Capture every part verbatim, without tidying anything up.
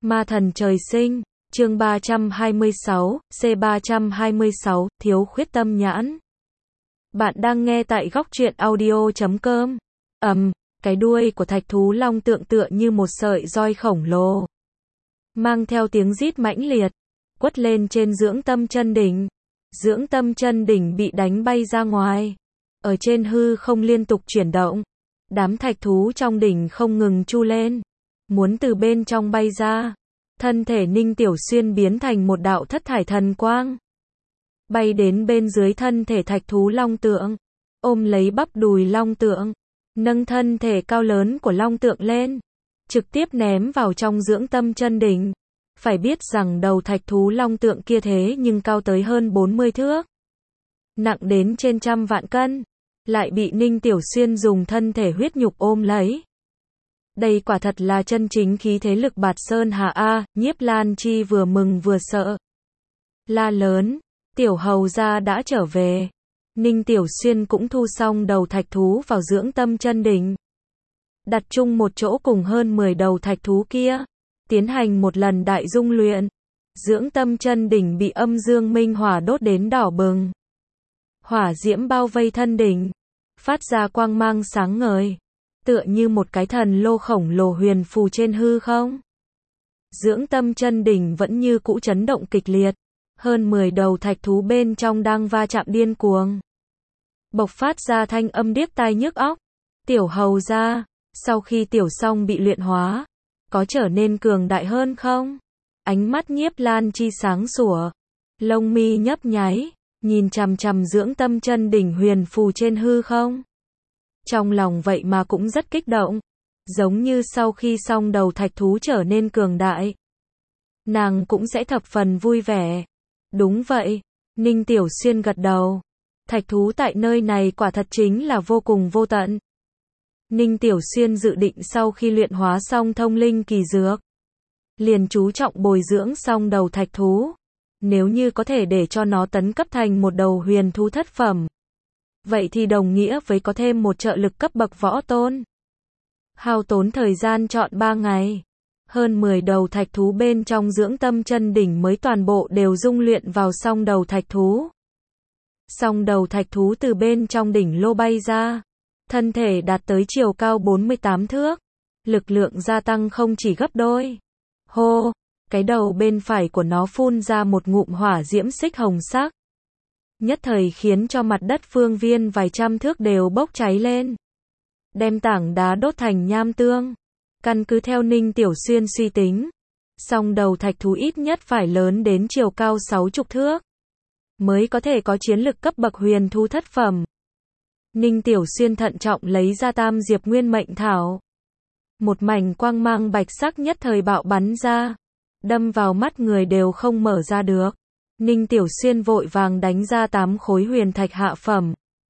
Ma thần trời sinh, chương ba trăm hai mươi sáu, C ba trăm hai mươi sáu, thiếu khuyết tâm nhãn. Bạn đang nghe tại góc truyện audio chấm com. Ầm, cái đuôi của thạch thú long tượng tựa như một sợi roi khổng lồ, mang theo tiếng rít mãnh liệt, quất lên trên dưỡng tâm chân đỉnh. Dưỡng tâm chân đỉnh bị đánh bay ra ngoài, ở trên hư không liên tục chuyển động. Đám thạch thú trong đỉnh không ngừng chu lên, muốn từ bên trong bay ra. Thân thể Ninh Tiểu Xuyên biến thành một đạo thất thải thần quang, bay đến bên dưới thân thể thạch thú long tượng, ôm lấy bắp đùi long tượng, nâng thân thể cao lớn của long tượng lên, trực tiếp ném vào trong dưỡng tâm chân đỉnh. Phải biết rằng đầu thạch thú long tượng kia thế nhưng cao tới hơn bốn mươi thước, nặng đến trên trăm vạn cân, lại bị Ninh Tiểu Xuyên dùng thân thể huyết nhục ôm lấy. Đây quả thật là chân chính khí thế lực bạt sơn hà a. Nhiếp Lan Chi vừa mừng vừa sợ, la lớn, tiểu hầu gia đã trở về. Ninh Tiểu Xuyên cũng thu xong đầu thạch thú vào dưỡng tâm chân đỉnh, đặt chung một chỗ cùng hơn mười đầu thạch thú kia, tiến hành một lần đại dung luyện. Dưỡng tâm chân đỉnh bị âm dương minh hỏa đốt đến đỏ bừng, hỏa diễm bao vây thân đỉnh, phát ra quang mang sáng ngời, tựa như một cái thần lô khổng lồ huyền phù trên hư không. Dưỡng tâm chân đỉnh vẫn như cũ chấn động kịch liệt, hơn mười đầu thạch thú bên trong đang va chạm điên cuồng, bộc phát ra thanh âm điếc tai nhức óc. Tiểu hầu gia, sau khi tiểu song bị luyện hóa, có trở nên cường đại hơn không? Ánh mắt Nhiếp Lan Chi sáng sủa, lông mi nhấp nháy, nhìn chằm chằm dưỡng tâm chân đỉnh huyền phù trên hư không. Trong lòng vậy mà cũng rất kích động, giống như sau khi xong đầu thạch thú trở nên cường đại, nàng cũng sẽ thập phần vui vẻ. Đúng vậy, Ninh Tiểu Xuyên gật đầu, thạch thú tại nơi này quả thật chính là vô cùng vô tận. Ninh Tiểu Xuyên dự định sau khi luyện hóa xong thông linh kỳ dược, liền chú trọng bồi dưỡng xong đầu thạch thú. Nếu như có thể để cho nó tấn cấp thành một đầu huyền thú thất phẩm, vậy thì đồng nghĩa với có thêm một trợ lực cấp bậc võ tôn. Hao tốn thời gian trọn ba ngày, hơn mười đầu thạch thú bên trong dưỡng tâm chân đỉnh mới toàn bộ đều dung luyện vào song đầu thạch thú. Song đầu thạch thú từ bên trong đỉnh lô bay ra, thân thể đạt tới chiều cao bốn mươi tám thước, lực lượng gia tăng không chỉ gấp đôi. Hô, cái đầu bên phải của nó phun ra một ngụm hỏa diễm xích hồng sắc, nhất thời khiến cho mặt đất phương viên vài trăm thước đều bốc cháy lên, đem tảng đá đốt thành nham tương. Căn cứ theo Ninh Tiểu Xuyên suy tính, song đầu thạch thú ít nhất phải lớn đến chiều cao sáu chục thước, mới có thể có chiến lực cấp bậc huyền thú thất phẩm. Ninh Tiểu Xuyên thận trọng lấy ra tam diệp nguyên mệnh thảo, một mảnh quang mang bạch sắc nhất thời bạo bắn ra, đâm vào mắt người đều không mở ra được. Ninh Tiểu Xuyên vội vàng đánh ra tám khối huyền thạch hạ phẩm,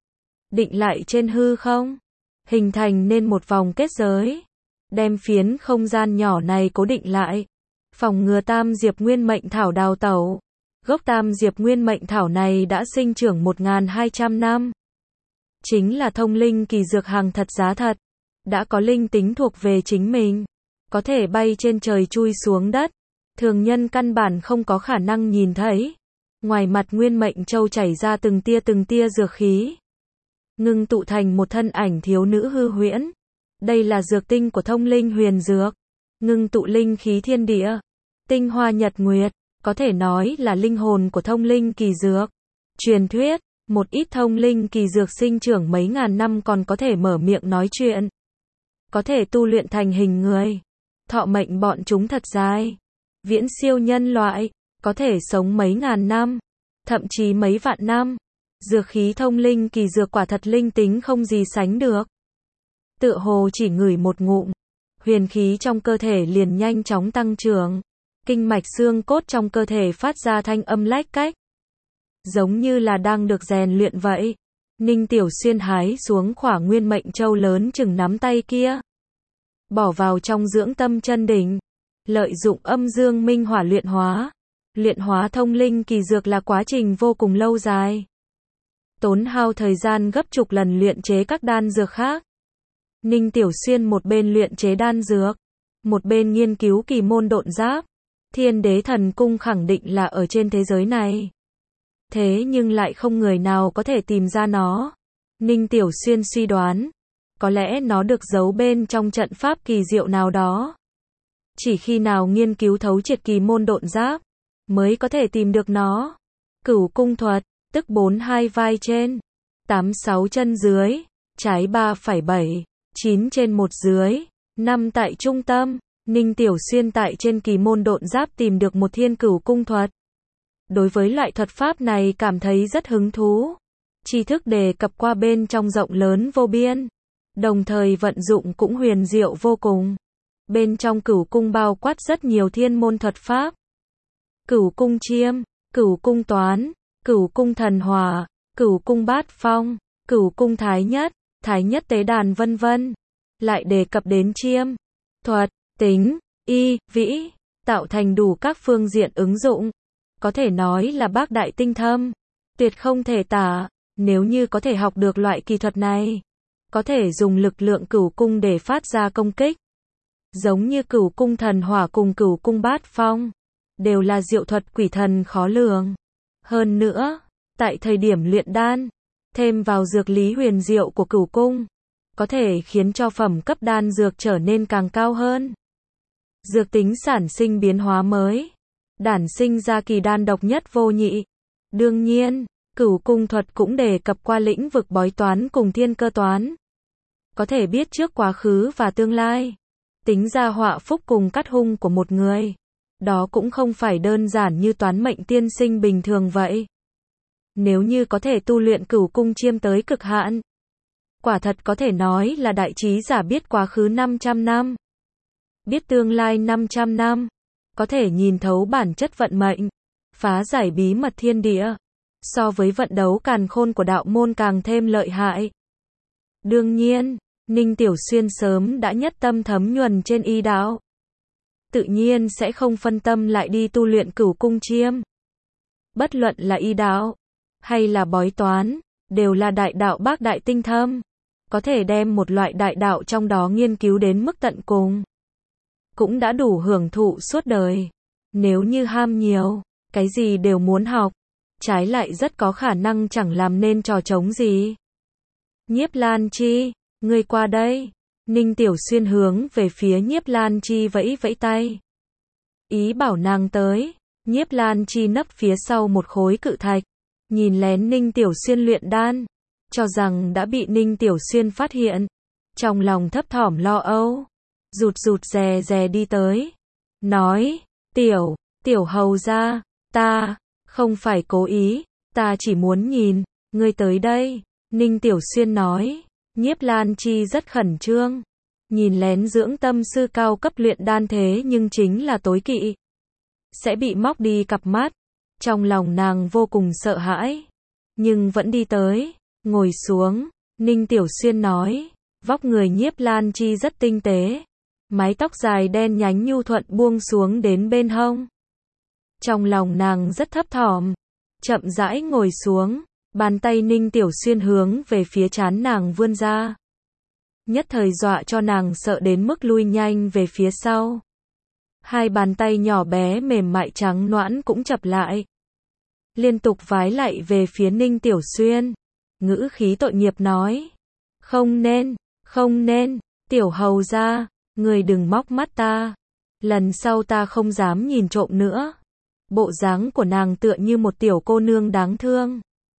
định lại trên hư không, hình thành nên một vòng kết giới, đem phiến không gian nhỏ này cố định lại, phòng ngừa tam diệp nguyên mệnh thảo đào tẩu. Gốc tam diệp nguyên mệnh thảo này đã sinh trưởng một nghìn hai trăm năm, chính là thông linh kỳ dược hàng thật giá thật, đã có linh tính thuộc về chính mình, có thể bay trên trời chui xuống đất, thường nhân căn bản không có khả năng nhìn thấy. Ngoài mặt nguyên mệnh châu chảy ra từng tia từng tia dược khí, ngưng tụ thành một thân ảnh thiếu nữ hư huyễn. Đây là dược tinh của thông linh huyền dược, ngưng tụ linh khí thiên địa, tinh hoa nhật nguyệt, có thể nói là linh hồn của thông linh kỳ dược. Truyền thuyết, một ít thông linh kỳ dược sinh trưởng mấy ngàn năm còn có thể mở miệng nói chuyện, có thể tu luyện thành hình người, thọ mệnh bọn chúng thật dài, viễn siêu nhân loại, có thể sống mấy ngàn năm, thậm chí mấy vạn năm. Dược khí thông linh kỳ dược quả thật linh tính không gì sánh được. Tựa hồ chỉ ngửi một ngụm, huyền khí trong cơ thể liền nhanh chóng tăng trưởng, kinh mạch xương cốt trong cơ thể phát ra thanh âm lách cách, giống như là đang được rèn luyện vậy. Ninh Tiểu Xuyên hái xuống khỏa nguyên mệnh châu lớn chừng nắm tay kia, bỏ vào trong dưỡng tâm chân đỉnh, lợi dụng âm dương minh hỏa luyện hóa. Luyện hóa thông linh kỳ dược là quá trình vô cùng lâu dài, tốn hao thời gian gấp chục lần luyện chế các đan dược khác. Ninh Tiểu Xuyên một bên luyện chế đan dược, một bên nghiên cứu kỳ môn độn giáp. Thiên Đế Thần Cung khẳng định là ở trên thế giới này. Thế nhưng lại không người nào có thể tìm ra nó. Ninh Tiểu Xuyên suy đoán, có lẽ nó được giấu bên trong trận pháp kỳ diệu nào đó. Chỉ khi nào nghiên cứu thấu triệt kỳ môn độn giáp, mới có thể tìm được nó. Cửu cung thuật, tức bốn hai vai trên, tám sáu chân dưới, trái ba phẩy bảy, chín trên một dưới, năm tại trung tâm. Ninh Tiểu Xuyên tại trên kỳ môn độn giáp tìm được một thiên cửu cung thuật. Đối với loại thuật pháp này cảm thấy rất hứng thú. Tri thức đề cập qua bên trong rộng lớn vô biên, đồng thời vận dụng cũng huyền diệu vô cùng. Bên trong cửu cung bao quát rất nhiều thiên môn thuật pháp. Cửu cung chiêm, cửu cung toán, cửu cung thần hỏa, cửu cung bát phong, cửu cung thái nhất, thái nhất tế đàn vân vân. Lại đề cập đến chiêm, thuật, tính, y, vĩ, tạo thành đủ các phương diện ứng dụng. Có thể nói là bác đại tinh thâm, tuyệt không thể tả. Nếu như có thể học được loại kỳ thuật này, có thể dùng lực lượng cửu cung để phát ra công kích. Giống như cửu cung thần hỏa cùng cửu cung bát phong, đều là diệu thuật quỷ thần khó lường. Hơn nữa, tại thời điểm luyện đan, thêm vào dược lý huyền diệu của cửu cung, có thể khiến cho phẩm cấp đan dược trở nên càng cao hơn. Dược tính sản sinh biến hóa mới, đản sinh ra kỳ đan độc nhất vô nhị. Đương nhiên, cửu cung thuật cũng đề cập qua lĩnh vực bói toán cùng thiên cơ toán. Có thể biết trước quá khứ và tương lai, tính ra họa phúc cùng cát hung của một người. Đó cũng không phải đơn giản như toán mệnh tiên sinh bình thường vậy. Nếu như có thể tu luyện cửu cung chiêm tới cực hạn, quả thật có thể nói là đại trí giả biết quá khứ năm trăm năm, biết tương lai năm trăm năm, có thể nhìn thấu bản chất vận mệnh, phá giải bí mật thiên địa. So với vận đấu càn khôn của đạo môn càng thêm lợi hại. Đương nhiên, Ninh Tiểu Xuyên sớm đã nhất tâm thấm nhuần trên y đạo. Tự nhiên sẽ không phân tâm lại đi tu luyện cửu cung chiêm. Bất luận là y đạo, hay là bói toán, đều là đại đạo bác đại tinh thâm. Có thể đem một loại đại đạo trong đó nghiên cứu đến mức tận cùng, cũng đã đủ hưởng thụ suốt đời. Nếu như ham nhiều, cái gì đều muốn học, trái lại rất có khả năng chẳng làm nên trò trống gì. Nhiếp Lan Chi, ngươi qua đây. Ninh Tiểu Xuyên hướng về phía Nhiếp Lan Chi vẫy vẫy tay, ý bảo nàng tới. Nhiếp Lan Chi nấp phía sau một khối cự thạch, nhìn lén Ninh Tiểu Xuyên luyện đan, cho rằng đã bị Ninh Tiểu Xuyên phát hiện, trong lòng thấp thỏm lo âu, rụt rụt rè rè đi tới, nói: "Tiểu, tiểu hầu gia, ta không phải cố ý, ta chỉ muốn nhìn, ngươi tới đây." Ninh Tiểu Xuyên nói. Nhiếp Lan Chi rất khẩn trương, nhìn lén dưỡng tâm sư cao cấp luyện đan thế nhưng chính là tối kỵ, sẽ bị móc đi cặp mắt. Trong lòng nàng vô cùng sợ hãi, nhưng vẫn đi tới, ngồi xuống. Ninh Tiểu Xuyên nói, vóc người Nhiếp Lan Chi rất tinh tế, mái tóc dài đen nhánh nhu thuận buông xuống đến bên hông. Trong lòng nàng rất thấp thỏm, chậm rãi ngồi xuống, bàn tay Ninh Tiểu Xuyên hướng về phía trán nàng vươn ra, nhất thời dọa cho nàng sợ đến mức lui nhanh về phía sau. Hai bàn tay nhỏ bé mềm mại trắng nõn cũng chập lại, liên tục vái lại về phía Ninh Tiểu Xuyên, ngữ khí tội nghiệp nói: "Không nên, không nên, tiểu hầu gia, người đừng móc mắt ta, lần sau ta không dám nhìn trộm nữa." Bộ dáng của nàng tựa như một tiểu cô nương đáng thương,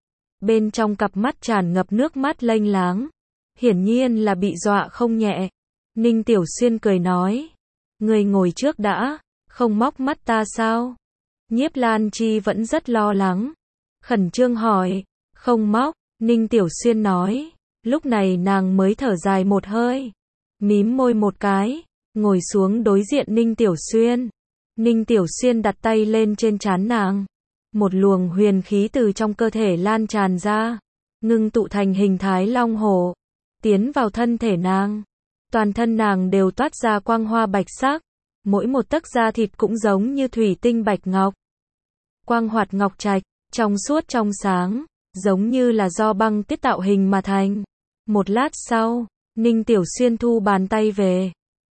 bên trong cặp mắt tràn ngập nước mắt lênh láng, hiển nhiên là bị dọa không nhẹ. Ninh Tiểu Xuyên cười nói: "Người ngồi trước đã, không móc mắt ta sao?" Nhiếp Lan Chi vẫn rất lo lắng, khẩn trương hỏi: "Không móc." Ninh Tiểu Xuyên nói. Lúc này nàng mới thở dài một hơi, mím môi một cái, ngồi xuống đối diện Ninh Tiểu Xuyên. Ninh Tiểu Xuyên đặt tay lên trên trán nàng, một luồng huyền khí từ trong cơ thể lan tràn ra, ngưng tụ thành hình thái long hổ, tiến vào thân thể nàng. Toàn thân nàng đều toát ra quang hoa bạch sắc, mỗi một tấc da thịt cũng giống như thủy tinh bạch ngọc. Quang hoạt ngọc trạch, trong suốt trong sáng, giống như là do băng tiết tạo hình mà thành. Một lát sau, Ninh Tiểu Xuyên thu bàn tay về,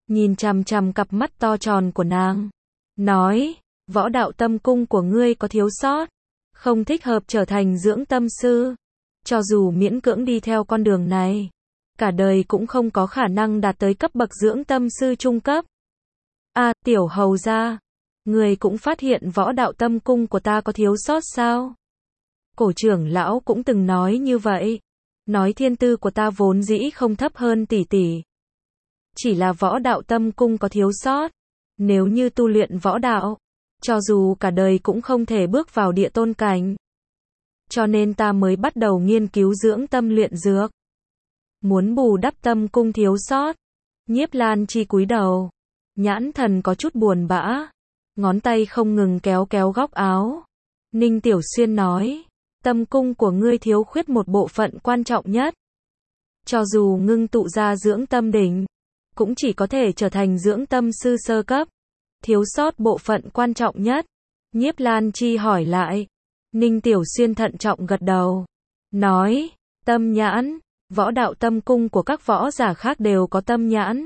nhìn chằm chằm cặp mắt to tròn của nàng, nói, võ đạo tâm cung của ngươi có thiếu sót, không thích hợp trở thành dưỡng tâm sư. Cho dù miễn cưỡng đi theo con đường này, cả đời cũng không có khả năng đạt tới cấp bậc dưỡng tâm sư trung cấp. A, à, tiểu hầu gia, người cũng phát hiện võ đạo tâm cung của ta có thiếu sót sao? Cổ trưởng lão cũng từng nói như vậy, nói thiên tư của ta vốn dĩ không thấp hơn tỷ tỷ. Chỉ là võ đạo tâm cung có thiếu sót, nếu như tu luyện võ đạo, cho dù cả đời cũng không thể bước vào địa tôn cảnh. Cho nên ta mới bắt đầu nghiên cứu dưỡng tâm luyện dược. Muốn bù đắp tâm cung thiếu sót. Nhiếp Lan Chi cúi đầu, nhãn thần có chút buồn bã, ngón tay không ngừng kéo kéo góc áo. Ninh Tiểu Xuyên nói, tâm cung của ngươi thiếu khuyết một bộ phận quan trọng nhất. Cho dù ngưng tụ ra dưỡng tâm đỉnh, cũng chỉ có thể trở thành dưỡng tâm sư sơ cấp. Thiếu sót bộ phận quan trọng nhất. Nhiếp Lan Chi hỏi lại. Ninh Tiểu Xuyên thận trọng gật đầu, nói, tâm nhãn, võ đạo tâm cung của các võ giả khác đều có tâm nhãn.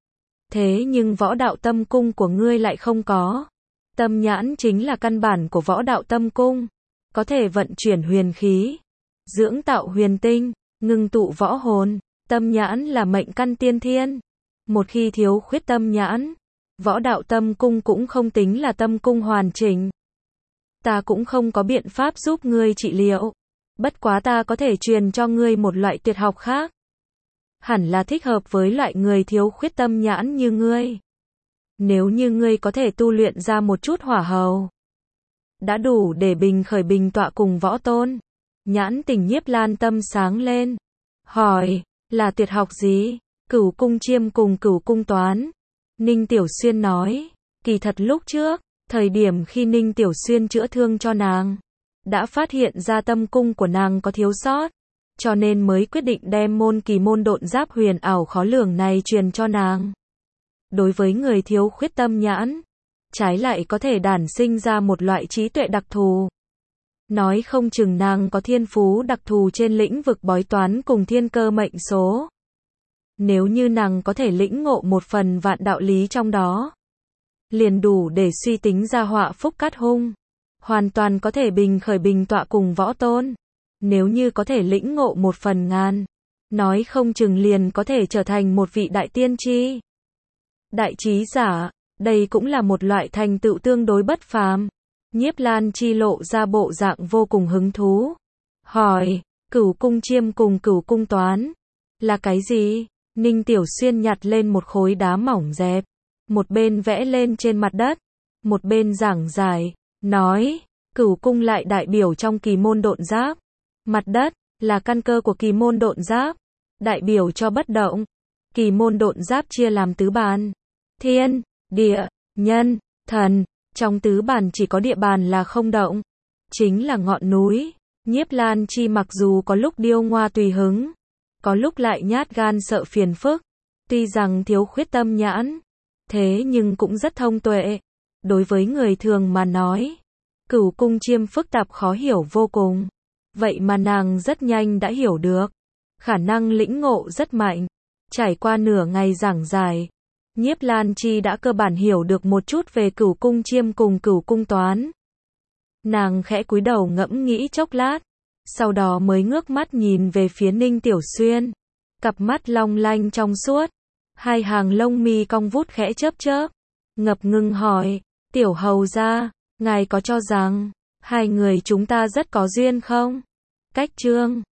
Thế nhưng võ đạo tâm cung của ngươi lại không có. Tâm nhãn chính là căn bản của võ đạo tâm cung, có thể vận chuyển huyền khí, dưỡng tạo huyền tinh, ngưng tụ võ hồn. Tâm nhãn là mệnh căn tiên thiên. Một khi thiếu khuyết tâm nhãn, võ đạo tâm cung cũng không tính là tâm cung hoàn chỉnh. Ta cũng không có biện pháp giúp ngươi trị liệu. Bất quá ta có thể truyền cho ngươi một loại tuyệt học khác. Hẳn là thích hợp với loại người thiếu khuyết tâm nhãn như ngươi. Nếu như ngươi có thể tu luyện ra một chút hỏa hầu, đã đủ để bình khởi bình tọa cùng võ tôn. Nhãn Tình Nhiếp Lan tâm sáng lên. Hỏi, là tuyệt học gì? Cửu cung chiêm cùng cửu cung toán. Ninh Tiểu Xuyên nói, kỳ thật lúc trước, thời điểm khi Ninh Tiểu Xuyên chữa thương cho nàng, đã phát hiện ra tâm cung của nàng có thiếu sót, cho nên mới quyết định đem môn kỳ môn độn giáp huyền ảo khó lường này truyền cho nàng. Đối với người thiếu khuyết tâm nhãn, trái lại có thể đản sinh ra một loại trí tuệ đặc thù. Nói không chừng nàng có thiên phú đặc thù trên lĩnh vực bói toán cùng thiên cơ mệnh số. Nếu như nàng có thể lĩnh ngộ một phần vạn đạo lý trong đó, liền đủ để suy tính ra họa phúc cát hung, hoàn toàn có thể bình khởi bình tọa cùng võ tôn. Nếu như có thể lĩnh ngộ một phần ngàn, nói không chừng liền có thể trở thành một vị đại tiên tri, đại trí giả. Đây cũng là một loại thành tựu tương đối bất phàm. Nhiếp Lan Chi lộ ra bộ dạng vô cùng hứng thú, hỏi, cửu cung chiêm cùng cửu cung toán là cái gì? Ninh Tiểu Xuyên nhặt lên một khối đá mỏng dẹp, một bên vẽ lên trên mặt đất, một bên giảng giải, nói, cửu cung lại đại biểu trong kỳ môn độn giáp. Mặt đất là căn cơ của kỳ môn độn giáp, đại biểu cho bất động. Kỳ môn độn giáp chia làm tứ bàn, thiên, địa, nhân, thần. Trong tứ bàn chỉ có địa bàn là không động, chính là ngọn núi. Nhiếp Lan Chi mặc dù có lúc điêu ngoa tùy hứng, có lúc lại nhát gan sợ phiền phức, tuy rằng thiếu khuyết tâm nhãn, thế nhưng cũng rất thông tuệ. Đối với người thường mà nói, cửu cung chiêm phức tạp khó hiểu vô cùng, vậy mà nàng rất nhanh đã hiểu được, khả năng lĩnh ngộ rất mạnh. Trải qua nửa ngày giảng giải, Nhiếp Lan Chi đã cơ bản hiểu được một chút về cửu cung chiêm cùng cửu cung toán. Nàng khẽ cúi đầu ngẫm nghĩ chốc lát, sau đó mới ngước mắt nhìn về phía Ninh Tiểu Xuyên, cặp mắt long lanh trong suốt, hai hàng lông mi cong vút khẽ chớp chớp, ngập ngừng hỏi, tiểu hầu gia, ngài có cho rằng hai người chúng ta rất có duyên không? Cách chương